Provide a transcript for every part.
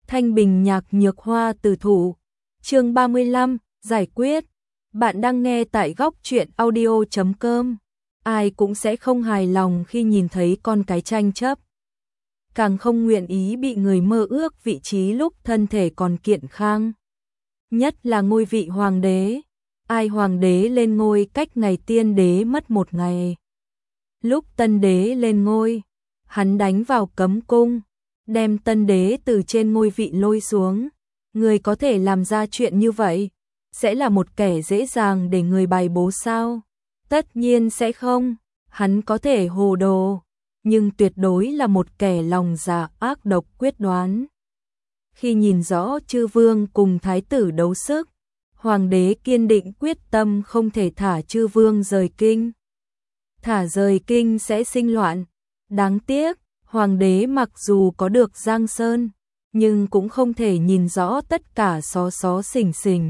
Thanh Bình Nhạc Nhược Hoa Tử Thủ. Chương 35, giải quyết. Bạn đang nghe tại góc truyện audio.com. Ai cũng sẽ không hài lòng khi nhìn thấy con cái tranh chấp. Càng không nguyện ý bị người mơ ước vị trí lúc thân thể còn kiện khang. Nhất là ngôi vị hoàng đế. Ai hoàng đế lên ngôi cách ngày tiên đế mất một ngày. Lúc tân đế lên ngôi, hắn đánh vào cấm cung, đem tân đế từ trên ngôi vị lôi xuống. Người có thể làm ra chuyện như vậy, sẽ là một kẻ dễ dàng để người bài bố sao? Tất nhiên sẽ không, hắn có thể hồ đồ, nhưng tuyệt đối là một kẻ lòng dạ ác độc quyết đoán. Khi nhìn rõ chư vương cùng thái tử đấu sức, hoàng đế kiên định quyết tâm không thể thả chư vương rời kinh. Thả rời kinh sẽ sinh loạn. Đáng tiếc, hoàng đế mặc dù có được Giang Sơn, nhưng cũng không thể nhìn rõ tất cả xó xó xỉnh xỉnh.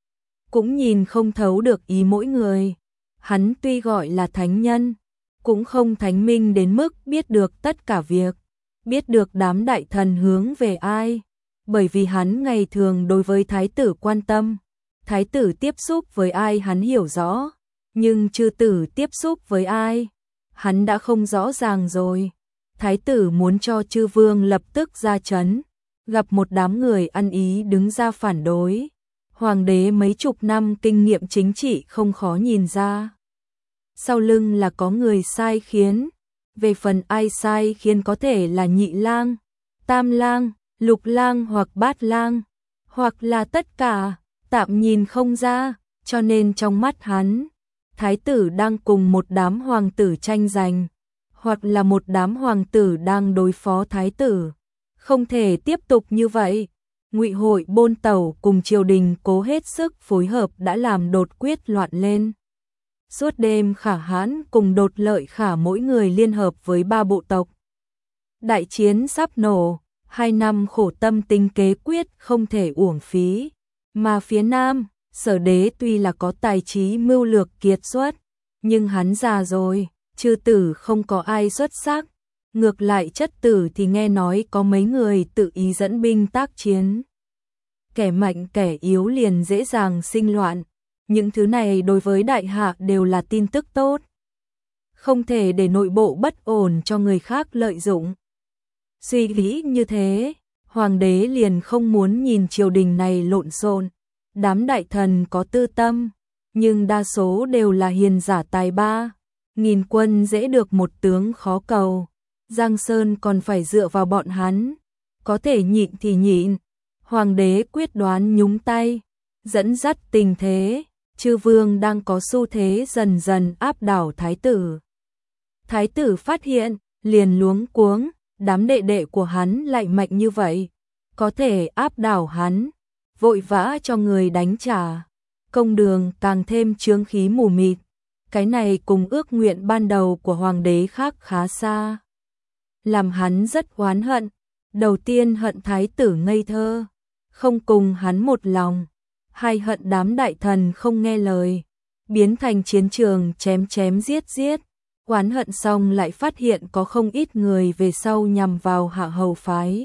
Cũng nhìn không thấu được ý mỗi người. Hắn tuy gọi là thánh nhân, cũng không thánh minh đến mức biết được tất cả việc, biết được đám đại thần hướng về ai. Bởi vì hắn ngày thường đối với thái tử quan tâm, thái tử tiếp xúc với ai hắn hiểu rõ, nhưng chư tử tiếp xúc với ai, hắn đã không rõ ràng rồi. Thái tử muốn cho chư vương lập tức ra trấn, gặp một đám người ăn ý đứng ra phản đối. Hoàng đế mấy chục năm kinh nghiệm chính trị không khó nhìn ra. Sau lưng là có người sai khiến. Về phần ai sai khiến có thể là nhị lang, tam lang, lục lang hoặc bát lang, hoặc là tất cả, tạm nhìn không ra, cho nên trong mắt hắn, thái tử đang cùng một đám hoàng tử tranh giành, hoặc là một đám hoàng tử đang đối phó thái tử. Không thể tiếp tục như vậy. Ngụy Hội Bôn Tẩu cùng triều đình cố hết sức phối hợp đã làm đột quyết loạn lên. Suốt đêm Khả Hãn cùng Đột Lợi Khả mỗi người liên hợp với 3 bộ tộc. Đại chiến sắp nổ, 2 năm khổ tâm tính kế quyết không thể uổng phí. Mà phía Nam, Sở Đế tuy là có tài trí mưu lược kiệt xuất, nhưng hắn già rồi, chư tử không có ai xuất sắc. Ngược lại chất tử thì nghe nói có mấy người tự ý dẫn binh tác chiến. Kẻ mạnh kẻ yếu liền dễ dàng sinh loạn. Những thứ này đối với đại hạ đều là tin tức tốt. Không thể để nội bộ bất ổn cho người khác lợi dụng. Suy nghĩ như thế, hoàng đế liền không muốn nhìn triều đình này lộn xộn. Đám đại thần có tư tâm, nhưng đa số đều là hiền giả tài ba. Nghìn quân dễ được một tướng khó cầu. Giang Sơn còn phải dựa vào bọn hắn. Có thể nhịn thì nhịn. Hoàng đế quyết đoán nhúng tay, dẫn dắt tình thế. Chư vương đang có xu thế dần dần áp đảo thái tử. Thái tử phát hiện, liền luống cuống, đám đệ đệ của hắn lại mạnh như vậy, có thể áp đảo hắn, vội vã cho người đánh trả. Công đường càng thêm chướng khí mù mịt, cái này cùng ước nguyện ban đầu của hoàng đế khác khá xa. Làm hắn rất oán hận, đầu tiên hận thái tử ngây thơ, không cùng hắn một lòng. Hai hận đám đại thần không nghe lời, biến thành chiến trường chém chém giết giết. Oán hận xong lại phát hiện có không ít người về sau nhằm vào Hạ Hầu phái.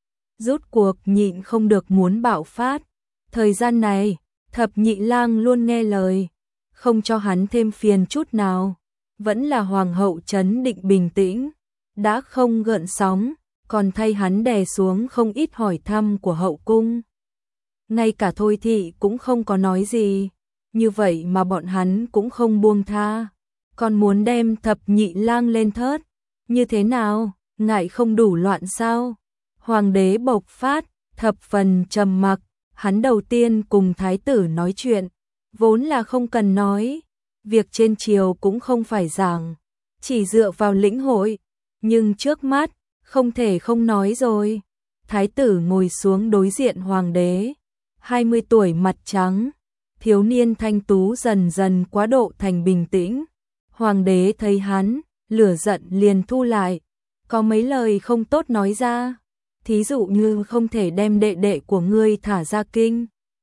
Rút cuộc nhịn không được muốn bạo phát. Thời gian này, Thập Nhị Lang luôn nghe lời, không cho hắn thêm phiền chút nào. Vẫn là hoàng hậu trấn định bình tĩnh, đã không gợn sóng, còn thay hắn đè xuống không ít hỏi thăm của hậu cung. Ngay cả Thôi Thị cũng không có nói gì, như vậy mà bọn hắn cũng không buông tha, còn muốn đem Thập Nhị Lang lên thớt, như thế nào, ngại không đủ loạn sao? Hoàng đế bộc phát, thập phần trầm mặc, hắn đầu tiên cùng thái tử nói chuyện, vốn là không cần nói, việc trên triều cũng không phải giảng, chỉ dựa vào lĩnh hội, nhưng trước mắt, không thể không nói rồi. Thái tử ngồi xuống đối diện hoàng đế. 20 tuổi mặt trắng, thiếu niên thanh tú dần dần quá độ thành bình tĩnh. Hoàng đế thấy hắn, lửa giận liền thu lại, có mấy lời không tốt nói ra, thí dụ như không thể đem đệ đệ của ngươi thả ra kinh,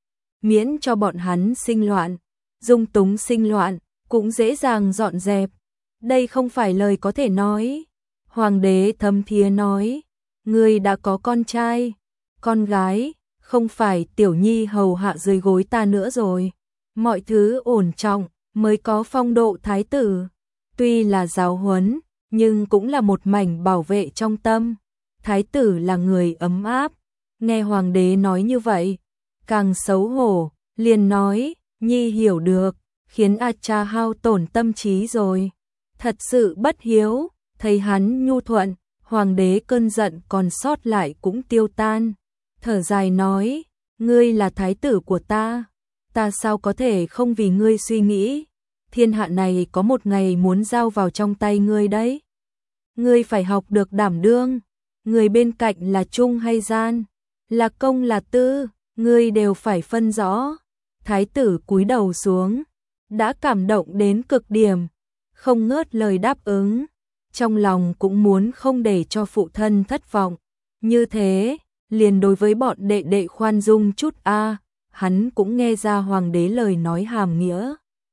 miễn cho bọn hắn sinh loạn, dung túng sinh loạn, cũng dễ dàng dọn dẹp. Đây không phải lời có thể nói. Hoàng đế thâm thiế nói, ngươi đã có con trai, con gái, không phải Tiểu Nhi hầu hạ dưới gối ta nữa rồi. Mọi thứ ổn trọng mới có phong độ thái tử. Tuy là giáo huấn, nhưng cũng là một mảnh bảo vệ trong tâm. Thái tử là người ấm áp. Nghe hoàng đế nói như vậy, càng xấu hổ, liền nói, Nhi hiểu được, khiến A Cha hao tổn tâm trí rồi. Thật sự bất hiếu, thấy hắn nhu thuận, hoàng đế cơn giận còn sót lại cũng tiêu tan. Thở dài nói, ngươi là thái tử của ta sao có thể không vì ngươi suy nghĩ. Thiên hạ này có một ngày muốn giao vào trong tay ngươi đấy. Ngươi phải học được đảm đương, người bên cạnh là trung hay gian, là công là tư, ngươi đều phải phân rõ. Thái tử cúi đầu xuống, đã cảm động đến cực điểm, không ngớt lời đáp ứng, trong lòng cũng muốn không để cho phụ thân thất vọng. Như thế, liền đối với bọn đệ đệ khoan dung chút hắn cũng nghe ra hoàng đế lời nói hàm nghĩa.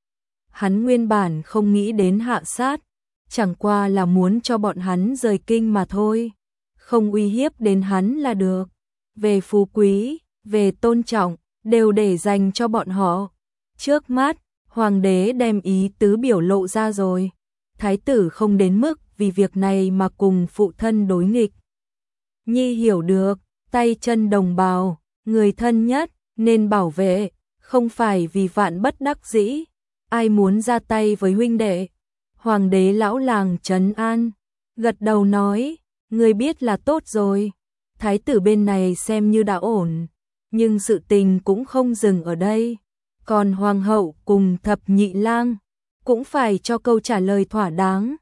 Hắn nguyên bản không nghĩ đến hạ sát, chẳng qua là muốn cho bọn hắn rời kinh mà thôi, không uy hiếp đến hắn là được. Về phú quý, về tôn trọng, đều để dành cho bọn họ. Trước mắt, hoàng đế đem ý tứ biểu lộ ra rồi. Thái tử không đến mức vì việc này mà cùng phụ thân đối nghịch. Nhi hiểu được, tay chân đồng bào, người thân nhất, nên bảo vệ, không phải vì vạn bất đắc dĩ. Ai muốn ra tay với huynh đệ? Hoàng đế lão làng trấn an, gật đầu nói, người biết là tốt rồi. Thái tử bên này xem như đã ổn, nhưng sự tình cũng không dừng ở đây. Còn hoàng hậu cùng thập nhị lang cũng phải cho câu trả lời thỏa đáng.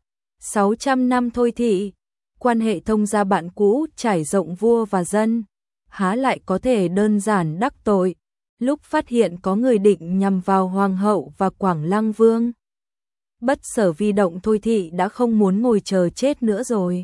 600 năm thôi thị, quan hệ thông gia bạn cũ trải rộng vua và dân, há lại có thể đơn giản đắc tội. Lúc phát hiện có người định nhằm vào hoàng hậu và Quảng Lăng Vương, Bất Sở Vi động thôi thị đã không muốn ngồi chờ chết nữa rồi.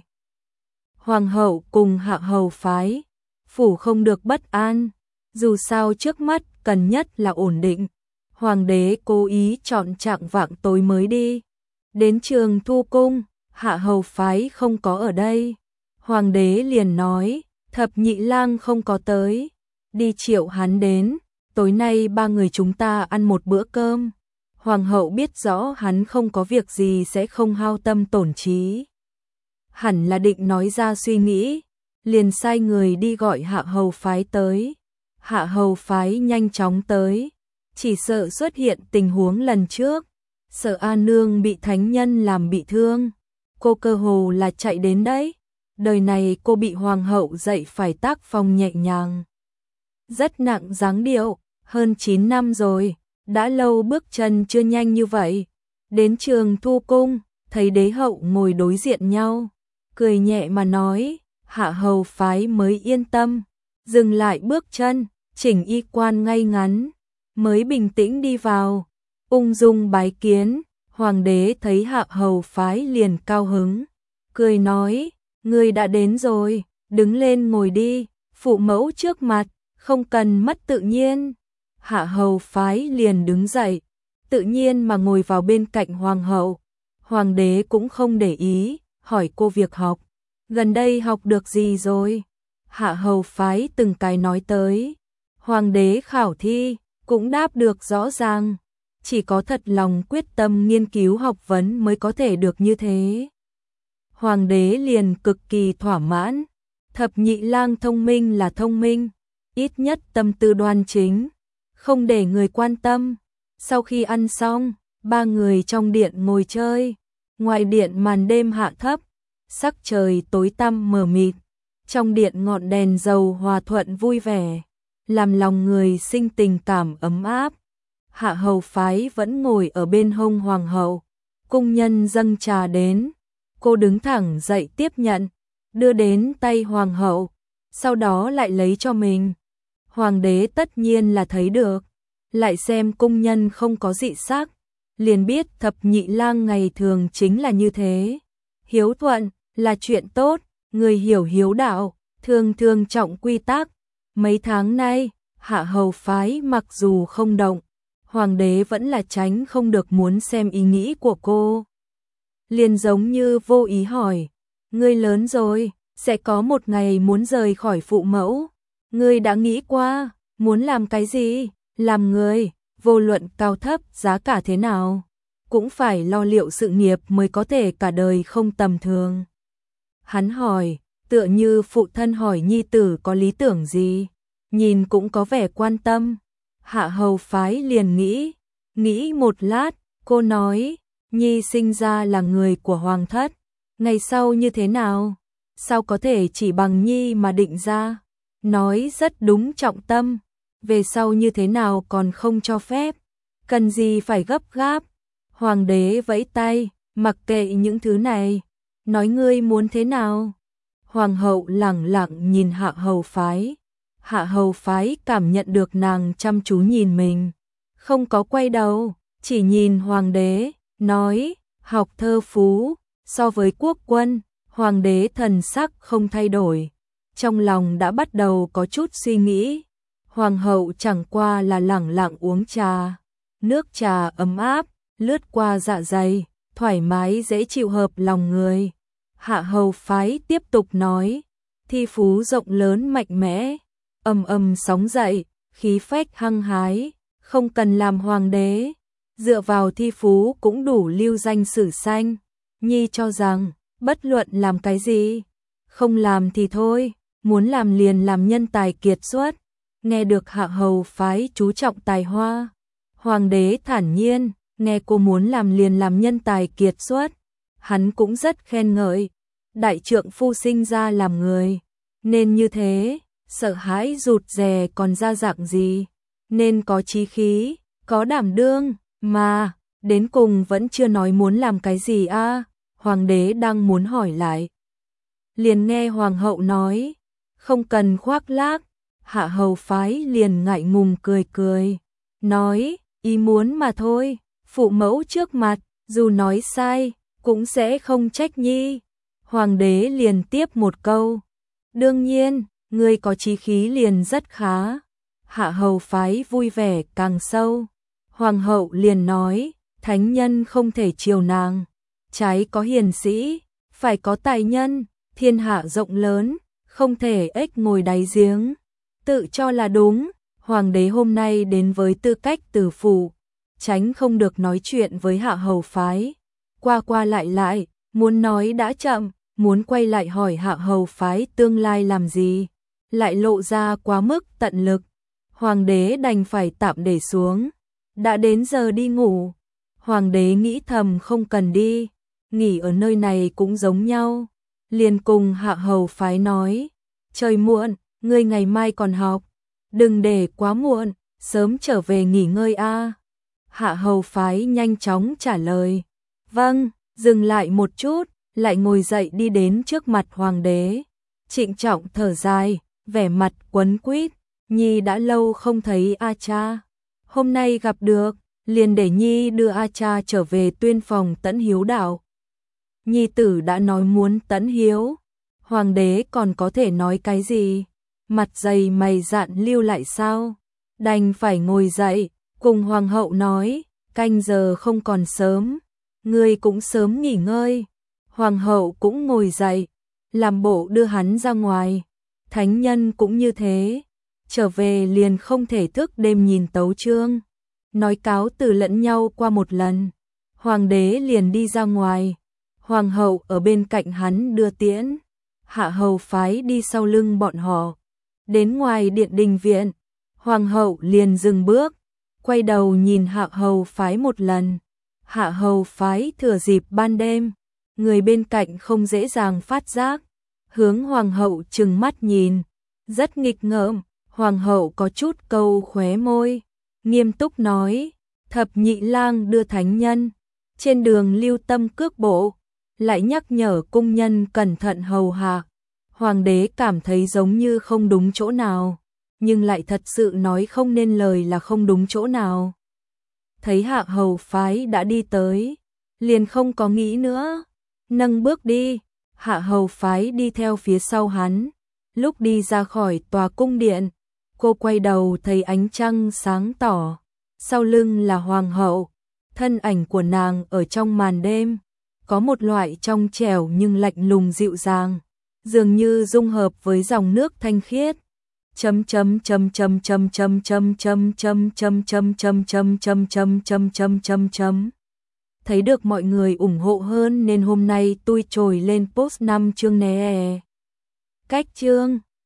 Hoàng hậu cùng hạ hầu phái, phủ không được bất an, dù sao trước mắt cần nhất là ổn định. Hoàng đế cố ý chọn trạng vạng tối mới đi. Đến Trường Thu Cung, hạ hầu phái không có ở đây. Hoàng đế liền nói, thập nhị lang không có tới, đi triệu hắn đến. Tối nay ba người chúng ta ăn một bữa cơm. Hoàng hậu biết rõ hắn không có việc gì sẽ không hao tâm tổn trí. Hẳn là định nói ra suy nghĩ, liền sai người đi gọi hạ hầu phái tới. Hạ hầu phái nhanh chóng tới, chỉ sợ xuất hiện tình huống lần trước. Sợ A Nương bị thánh nhân làm bị thương. Cô cơ hồ là chạy đến đấy. Đời này cô bị hoàng hậu dạy phải tác phong nhẹ nhàng, rất nặng dáng điệu. Hơn 9 năm rồi, đã lâu bước chân chưa nhanh như vậy. Đến Trường Thu Cung, thấy đế hậu ngồi đối diện nhau, cười nhẹ mà nói, hạ hầu phái mới yên tâm, dừng lại bước chân, chỉnh y quan ngay ngắn, mới bình tĩnh đi vào, ung dung bái kiến. Hoàng đế thấy hạ hầu phái liền cao hứng, cười nói, ngươi đã đến rồi, đứng lên ngồi đi, phụ mẫu trước mặt, không cần mất tự nhiên. Hạ hầu phái liền đứng dậy, tự nhiên mà ngồi vào bên cạnh hoàng hậu. Hoàng đế cũng không để ý, hỏi cô việc học. Gần đây học được gì rồi? Hạ hầu phái từng cái nói tới. Hoàng đế khảo thi, cũng đáp được rõ ràng. Chỉ có thật lòng quyết tâm nghiên cứu học vấn mới có thể được như thế. Hoàng đế liền cực kỳ thỏa mãn. Thập nhị lang thông minh là thông minh, ít nhất tâm tư đoan chính, không để người quan tâm. Sau khi ăn xong, ba người trong điện ngồi chơi. Ngoài điện màn đêm hạ thấp, sắc trời tối tăm mờ mịt. Trong điện ngọn đèn dầu hòa thuận vui vẻ, làm lòng người sinh tình cảm ấm áp. Hạ hầu phái vẫn ngồi ở bên hông hoàng hậu. Cung nhân dâng trà đến, cô đứng thẳng dậy tiếp nhận, đưa đến tay hoàng hậu, sau đó lại lấy cho mình. Hoàng đế tất nhiên là thấy được, lại xem cung nhân không có dị sắc, liền biết thập nhị lang ngày thường chính là như thế. Hiếu thuận là chuyện tốt, người hiểu hiếu đạo, thường thường trọng quy tắc. Mấy tháng nay, hạ hầu phái mặc dù không động, hoàng đế vẫn là tránh không được muốn xem ý nghĩ của cô. Liền giống như vô ý hỏi, ngươi lớn rồi, sẽ có một ngày muốn rời khỏi phụ mẫu, Ngươi đã nghĩ qua, muốn làm cái gì? Làm người, vô luận cao thấp, giá cả thế nào, cũng phải lo liệu sự nghiệp mới có thể cả đời không tầm thường. Hắn hỏi, tựa như phụ thân hỏi nhi tử có lý tưởng gì, nhìn cũng có vẻ quan tâm. Hạ Hầu Phái liền nghĩ một lát, cô nói, nhi sinh ra là người của hoàng thất, ngày sau như thế nào, sao có thể chỉ bằng nhi mà định ra, nói rất đúng trọng tâm, về sau như thế nào còn không cho phép, cần gì phải gấp gáp. Hoàng đế vẫy tay, mặc kệ những thứ này, nói ngươi muốn thế nào. Hoàng hậu lẳng lặng nhìn Hạ Hầu Phái. Hạ Hầu Phái cảm nhận được nàng chăm chú nhìn mình, không có quay đầu, chỉ nhìn hoàng đế, nói, học thơ phú, so với quốc quân. Hoàng đế thần sắc không thay đổi, trong lòng đã bắt đầu có chút suy nghĩ. Hoàng hậu chẳng qua là lẳng lặng uống trà, nước trà ấm áp, lướt qua dạ dày, thoải mái dễ chịu hợp lòng người. Hạ Hầu Phái tiếp tục nói, thi phú rộng lớn mạnh mẽ, ầm ầm sóng dậy, khí phách hăng hái, không cần làm hoàng đế, dựa vào thi phú cũng đủ lưu danh sử xanh. Nhi cho rằng, bất luận làm cái gì, không làm thì thôi, muốn làm liền làm nhân tài kiệt xuất. Nghe được Hạ Hầu Phái chú trọng tài hoa, hoàng đế thản nhiên, nghe cô muốn làm liền làm nhân tài kiệt xuất, hắn cũng rất khen ngợi. Đại trượng phu sinh ra làm người, nên như thế, sợ hãi rụt rè còn ra dạng gì, nên có chí khí, có đảm đương, mà, đến cùng vẫn chưa nói muốn làm cái gì a. Hoàng đế đang muốn hỏi lại, liền nghe hoàng hậu nói, không cần khoác lác. Hạ Hầu Phái liền ngại ngùng cười cười, nói, ý muốn mà thôi, phụ mẫu trước mặt, dù nói sai, cũng sẽ không trách nhi. Hoàng đế liền tiếp một câu, đương nhiên, người có chí khí liền rất khá. Hạ Hầu Phái vui vẻ càng sâu. Hoàng hậu liền nói, thánh nhân không thể chiều nàng, trái có hiền sĩ, phải có tài nhân, thiên hạ rộng lớn, không thể ếch ngồi đáy giếng. Tự cho là đúng, hoàng đế hôm nay đến với tư cách tử phụ, tránh không được nói chuyện với Hạ Hầu Phái. Qua qua lại, muốn nói đã chậm, muốn quay lại hỏi Hạ Hầu Phái tương lai làm gì, lại lộ ra quá mức tận lực. Hoàng đế đành phải tạm để xuống. Đã đến giờ đi ngủ. Hoàng đế nghĩ thầm không cần đi, nghỉ ở nơi này cũng giống nhau. Liền cùng Hạ Hầu Phái nói, trời muộn, ngươi ngày mai còn học, đừng để quá muộn, sớm trở về nghỉ ngơi a. Hạ Hầu Phái nhanh chóng trả lời, vâng. Dừng lại một chút, lại ngồi dậy đi đến trước mặt hoàng đế, trịnh trọng thở dài, vẻ mặt quấn quýt, nhi đã lâu không thấy a cha, hôm nay gặp được, liền để nhi đưa a cha trở về Tuyên Phòng tẫn hiếu đạo. Nhi tử đã nói muốn tẫn hiếu, hoàng đế còn có thể nói cái gì, mặt dày mày dạn lưu lại sao, đành phải ngồi dậy, cùng hoàng hậu nói, canh giờ không còn sớm, ngươi cũng sớm nghỉ ngơi. Hoàng hậu cũng ngồi dậy, làm bộ đưa hắn ra ngoài. Thánh nhân cũng như thế, trở về liền không thể thức đêm nhìn tấu chương. Nói cáo từ lẫn nhau qua một lần, hoàng đế liền đi ra ngoài. Hoàng hậu ở bên cạnh hắn đưa tiễn. Hạ Hầu Phái đi sau lưng bọn họ. Đến ngoài điện đình viện, hoàng hậu liền dừng bước, quay đầu nhìn Hạ Hầu Phái một lần. Hạ Hầu Phái thừa dịp ban đêm, người bên cạnh không dễ dàng phát giác, hướng hoàng hậu trừng mắt nhìn, rất nghịch ngợm. Hoàng hậu có chút câu khóe môi, nghiêm túc nói, thập nhị lang đưa thánh nhân, trên đường lưu tâm cước bộ, lại nhắc nhở cung nhân cẩn thận hầu hạ. Hoàng đế cảm thấy giống như không đúng chỗ nào, nhưng lại thật sự nói không nên lời là không đúng chỗ nào. Thấy Hạ Hầu Phái đã đi tới, liền không có nghĩ nữa, nâng bước đi. Hạ Hầu Phái đi theo phía sau hắn. Lúc đi ra khỏi tòa cung điện, cô quay đầu thấy ánh trăng sáng tỏ, sau lưng là hoàng hậu, thân ảnh của nàng ở trong màn đêm, có một loại trong trẻo nhưng lạnh lùng dịu dàng, dường như dung hợp với dòng nước thanh khiết. chấm chấm chấm chấm chấm chấm chấm chấm chấm chấm chấm chấm chấm chấm chấm chấm chấm chấm chấm. Thấy được mọi người ủng hộ hơn nên hôm nay tôi trồi lên post 5 chương nè. Cách chương